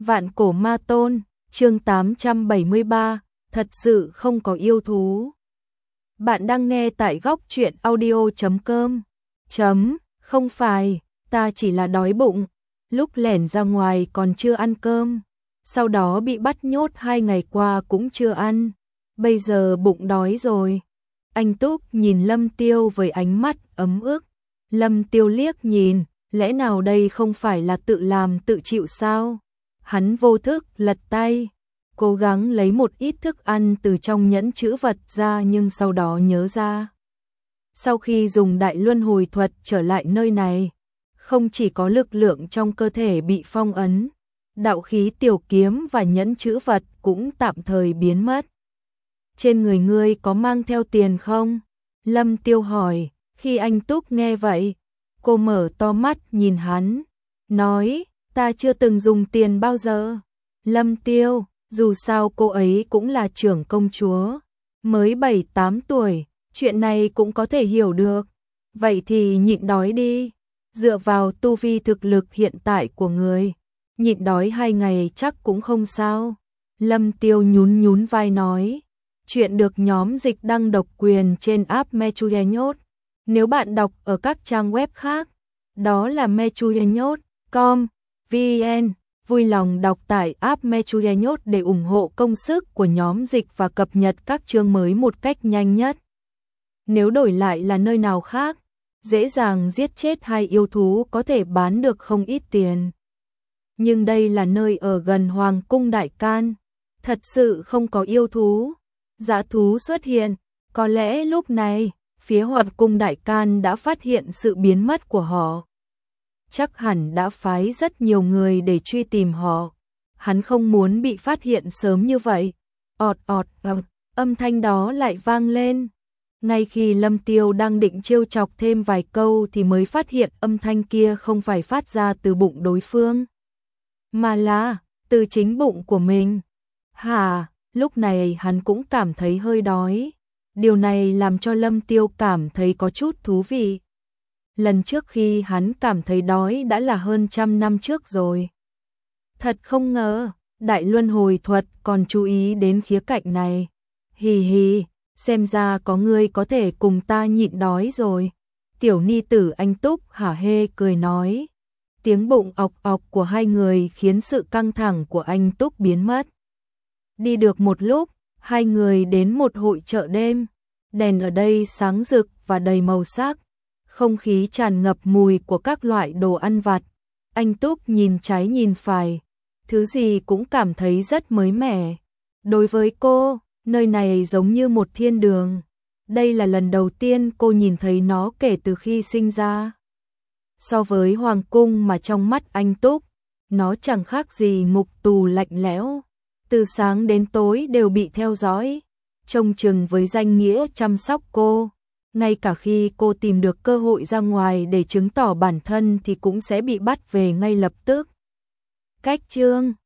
Vạn cổ ma tôn, chương 873, thật sự không có yêu thú. Bạn đang nghe tại góc truyện audio.com. Không phải, ta chỉ là đói bụng, lúc lẻn ra ngoài còn chưa ăn cơm, sau đó bị bắt nhốt 2 ngày qua cũng chưa ăn, bây giờ bụng đói rồi. Anh Túc nhìn Lâm Tiêu với ánh mắt ấm ức. Lâm Tiêu liếc nhìn, lẽ nào đây không phải là tự làm tự chịu sao? Hắn vô thức lật tay, cố gắng lấy một ít thức ăn từ trong nhẫn trữ vật ra, nhưng sau đó nhớ ra. Sau khi dùng đại luân hồi thuật trở lại nơi này, không chỉ có lực lượng trong cơ thể bị phong ấn, đạo khí tiểu kiếm và nhẫn trữ vật cũng tạm thời biến mất. Trên người ngươi có mang theo tiền không? Lâm Tiêu hỏi. Khi anh Túc nghe vậy, cô mở to mắt nhìn hắn, nói, ta chưa từng dùng tiền bao giờ. Lâm Tiêu, dù sao cô ấy cũng là trưởng công chúa, mới 7-8 tuổi, chuyện này cũng có thể hiểu được. Vậy thì nhịn đói đi, dựa vào tu vi thực lực hiện tại của người, nhịn đói 2 ngày chắc cũng không sao. Lâm Tiêu nhún nhún vai nói, chuyện được nhóm dịch đăng độc quyền trên app Mechuyenyot. Nếu bạn đọc ở các trang web khác, đó là mechuyenyot.com, vn, vui lòng đọc tải app Mechuyenyot để ủng hộ công sức của nhóm dịch và cập nhật các chương mới một cách nhanh nhất. Nếu đổi lại là nơi nào khác, dễ dàng giết chết 2 yêu thú có thể bán được không ít tiền. Nhưng đây là nơi ở gần Hoàng cung Đại Can, thật sự không có yêu thú. Dã thú xuất hiện, có lẽ lúc này phía Hoàng cung Đại Can đã phát hiện sự biến mất của họ. Chắc hẳn đã phái rất nhiều người để truy tìm họ. Hắn không muốn bị phát hiện sớm như vậy. Âm thanh đó lại vang lên. Ngay khi Lâm Tiêu đang định trêu chọc thêm vài câu thì mới phát hiện âm thanh kia không phải phát ra từ bụng đối phương, mà là từ chính bụng của mình. Lúc này hắn cũng cảm thấy hơi đói. Điều này làm cho Lâm Tiêu cảm thấy có chút thú vị. Lần trước khi hắn cảm thấy đói đã là hơn 100 năm trước rồi. Thật không ngờ, đại luân hồi thuật còn chú ý đến khía cạnh này. Hì hì, xem ra có người có thể cùng ta nhịn đói rồi. Tiểu ni tử anh Túc hả hê cười nói. Tiếng bụng ọc ọc của hai người khiến sự căng thẳng của anh Túc biến mất. Đi được một lúc, hai người đến một hội chợ đêm. Đèn ở đây sáng rực và đầy màu sắc, không khí tràn ngập mùi của các loại đồ ăn vặt. Anh Túc nhìn trái nhìn phải, thứ gì cũng cảm thấy rất mới mẻ. Đối với cô, nơi này giống như một thiên đường. Đây là lần đầu tiên cô nhìn thấy nó kể từ khi sinh ra. So với hoàng cung mà trong mắt anh Túc, nó chẳng khác gì ngục tù lạnh lẽo. Từ sáng đến tối đều bị theo dõi, trông chừng với danh nghĩa chăm sóc cô. Ngay cả khi cô tìm được cơ hội ra ngoài để chứng tỏ bản thân thì cũng sẽ bị bắt về ngay lập tức. Cách chương